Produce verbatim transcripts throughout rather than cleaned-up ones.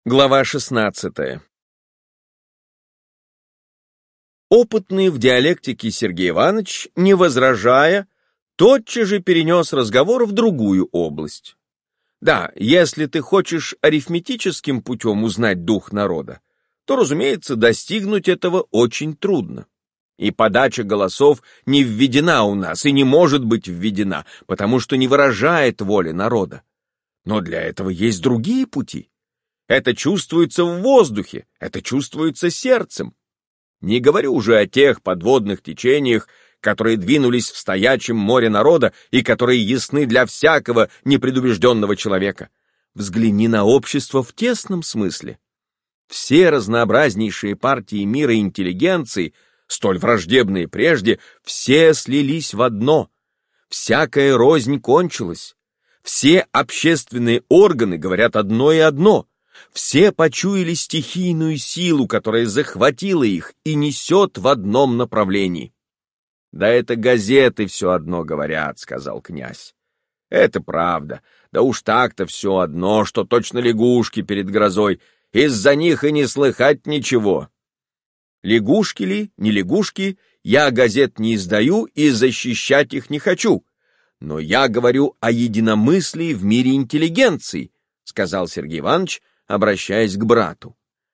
Глава шестнадцатая. Опытный в диалектике Сергей Иванович, не возражая, тотчас же перенес разговор в другую область. Да, если ты хочешь арифметическим путем узнать дух народа, то, разумеется, достигнуть этого очень трудно. И подача голосов не введена у нас и не может быть введена, потому что не выражает воли народа. Но для этого есть другие пути. Это чувствуется в воздухе, это чувствуется сердцем. Не говорю уже о тех подводных течениях, которые двинулись в стоячем море народа и которые ясны для всякого непредубежденного человека. Взгляни на общество в тесном смысле. Все разнообразнейшие партии мира и интеллигенции, столь враждебные прежде, все слились в одно. Всякая рознь кончилась. Все общественные органы говорят одно и одно. Все почуяли стихийную силу, которая захватила их и несет в одном направлении. «Да это газеты все одно говорят», — сказал князь. «Это правда. Да уж так-то все одно, что точно лягушки перед грозой. Из-за них и не слыхать ничего». Лягушки ли, не лягушки, я газет не издаю и защищать их не хочу. Но я говорю о единомыслии в мире интеллигенции, — сказал Сергей Иванович, обращаясь к брату.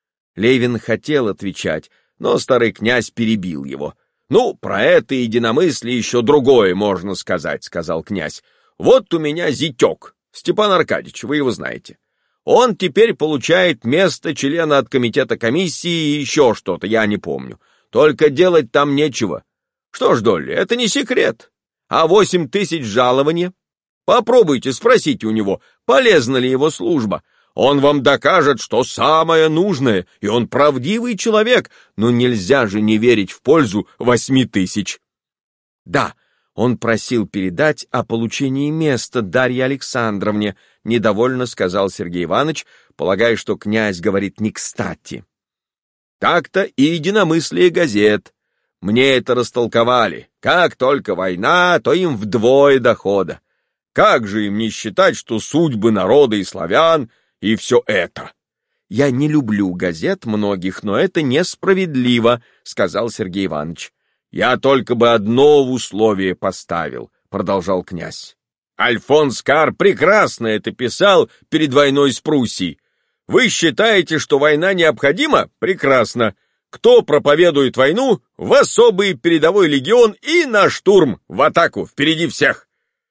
Левин хотел отвечать, но старый князь перебил его. «Ну, про это единомыслие еще другое можно сказать», — сказал князь. «Вот у меня зятек, Степан Аркадьевич, вы его знаете. Он теперь получает место члена от комитета комиссии и еще что-то, я не помню. Только делать там нечего. Что ж, Долли, это не секрет. А восемь тысяч жалования? Попробуйте, спросите у него, полезна ли его служба. Он вам докажет, что самое нужное, и он правдивый человек, но нельзя же не верить в пользу восьми тысяч. Да, он просил передать о получении места Дарье Александровне, недовольно сказал Сергей Иванович, полагая, что князь говорит не кстати. Так-то и единомыслие газет. Мне это растолковали. Как только война, то им вдвое дохода. Как же им не считать, что судьбы народа и славян и все это? Я не люблю газет многих, но это несправедливо, сказал Сергей Иванович. Я только бы одно в условие поставил, продолжал князь. Альфонс Карр прекрасно это писал перед войной с Пруссией. Вы считаете, что война необходима? Прекрасно. Кто проповедует войну, в особый передовой легион и на штурм, в атаку, впереди всех.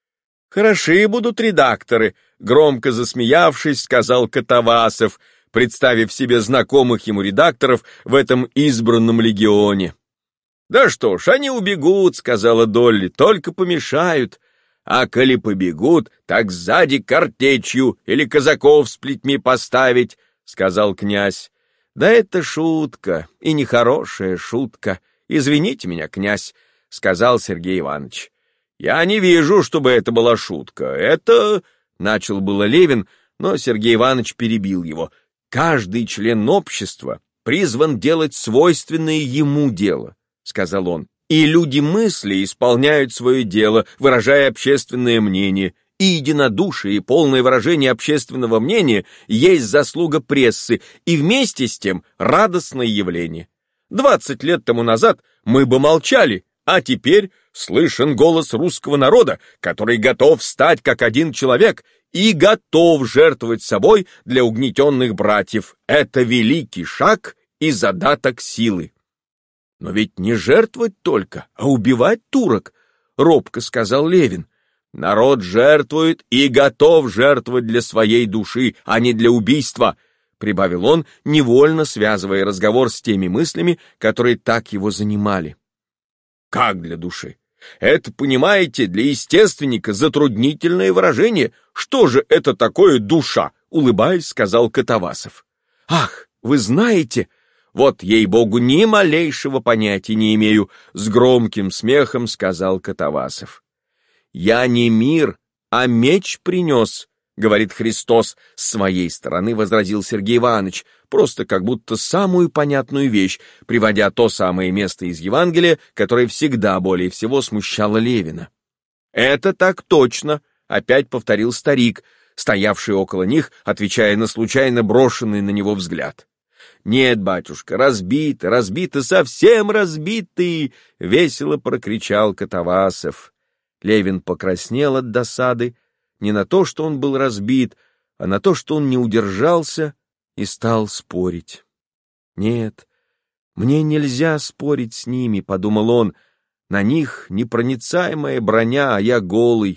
Хороши будут редакторы, громко засмеявшись, сказал Катавасов, представив себе знакомых ему редакторов в этом избранном легионе. Да что ж, они убегут, сказала Долли, только помешают. А коли побегут, так сзади картечью или казаков с плетьми поставить, сказал князь. Да это шутка, и нехорошая шутка. Извините меня, князь, сказал Сергей Иванович. Я не вижу, чтобы это была шутка. Это... Начал было Левин, но Сергей Иванович перебил его. Каждый член общества призван делать свойственное ему дело, сказал он. И люди мысли исполняют свое дело, выражая общественное мнение. И единодушие, и полное выражение общественного мнения есть заслуга прессы, и вместе с тем радостное явление. Двадцать лет тому назад мы бы молчали, а теперь слышен голос русского народа, который готов стать как один человек и готов жертвовать собой для угнетенных братьев. Это великий шаг и задаток силы. Но ведь не жертвовать только, а убивать турок, робко сказал Левин. Народ жертвует и готов жертвовать для своей души, а не для убийства, прибавил он, невольно связывая разговор с теми мыслями, которые так его занимали. Как для души? Это, понимаете, для естественника затруднительное выражение. Что же это такое душа? Улыбаясь, сказал Катавасов. Ах, вы знаете... Вот, ей-богу, ни малейшего понятия не имею, с громким смехом сказал Катавасов. Я не мир, а меч принес, говорит Христос, с своей стороны возразил Сергей Иванович, просто как будто самую понятную вещь, приводя то самое место из Евангелия, которое всегда более всего смущало Левина. Это так точно, опять повторил старик, стоявший около них, отвечая на случайно брошенный на него взгляд. «Нет, батюшка, разбиты, разбиты, совсем разбиты!» — весело прокричал Катавасов. Левин покраснел от досады, не на то, что он был разбит, а на то, что он не удержался и стал спорить. «Нет, мне нельзя спорить с ними», — подумал он, — «на них непроницаемая броня, а я голый».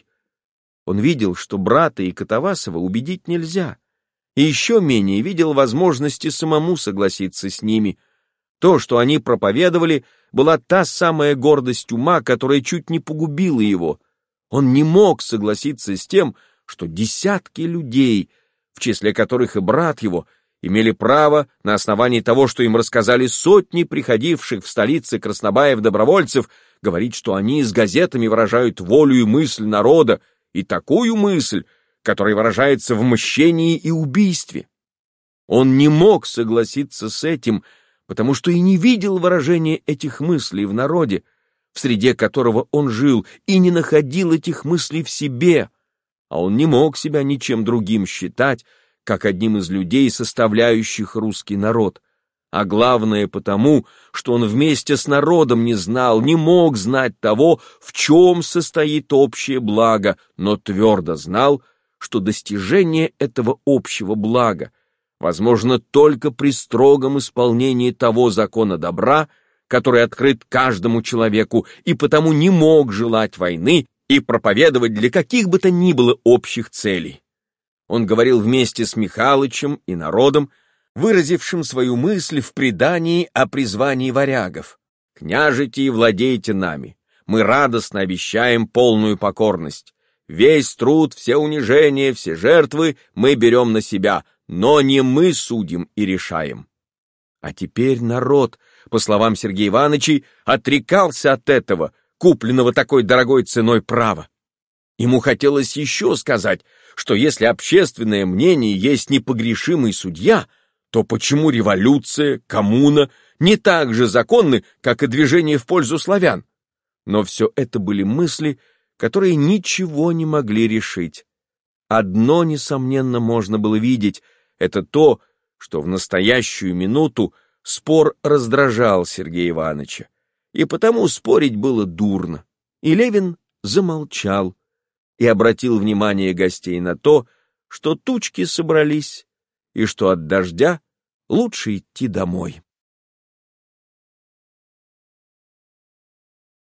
Он видел, что брата и Катавасова убедить нельзя, и еще менее видел возможности самому согласиться с ними. То, что они проповедовали, была та самая гордость ума, которая чуть не погубила его. Он не мог согласиться с тем, что десятки людей, в числе которых и брат его, имели право на основании того, что им рассказали сотни приходивших в столице краснобаев-добровольцев, говорить, что они с газетами выражают волю и мысль народа, и такую мысль, которая выражается в мщении и убийстве. Он не мог согласиться с этим, потому что и не видел выражения этих мыслей в народе, в среде которого он жил, и не находил этих мыслей в себе, а он не мог себя ничем другим считать, как одним из людей, составляющих русский народ, а главное потому, что он вместе с народом не знал, не мог знать того, в чем состоит общее благо, но твердо знал, что достижение этого общего блага возможно только при строгом исполнении того закона добра, который открыт каждому человеку, и потому не мог желать войны и проповедовать для каких бы то ни было общих целей. Он говорил вместе с Михалычем и народом, выразившим свою мысль в предании о призвании варягов. «Княжите и владейте нами, мы радостно обещаем полную покорность. Весь труд, все унижения, все жертвы мы берем на себя, но не мы судим и решаем». А теперь народ, по словам Сергея Ивановича, отрекался от этого, купленного такой дорогой ценой права. Ему хотелось еще сказать, что если общественное мнение есть непогрешимый судья, то почему революция, коммуна не так же законны, как и движение в пользу славян? Но все это были мысли, которые ничего не могли решить. Одно, несомненно, можно было видеть — это то, что в настоящую минуту спор раздражал Сергея Ивановича, и потому спорить было дурно. И Левин замолчал и обратил внимание гостей на то, что тучки собрались, и что от дождя лучше идти домой.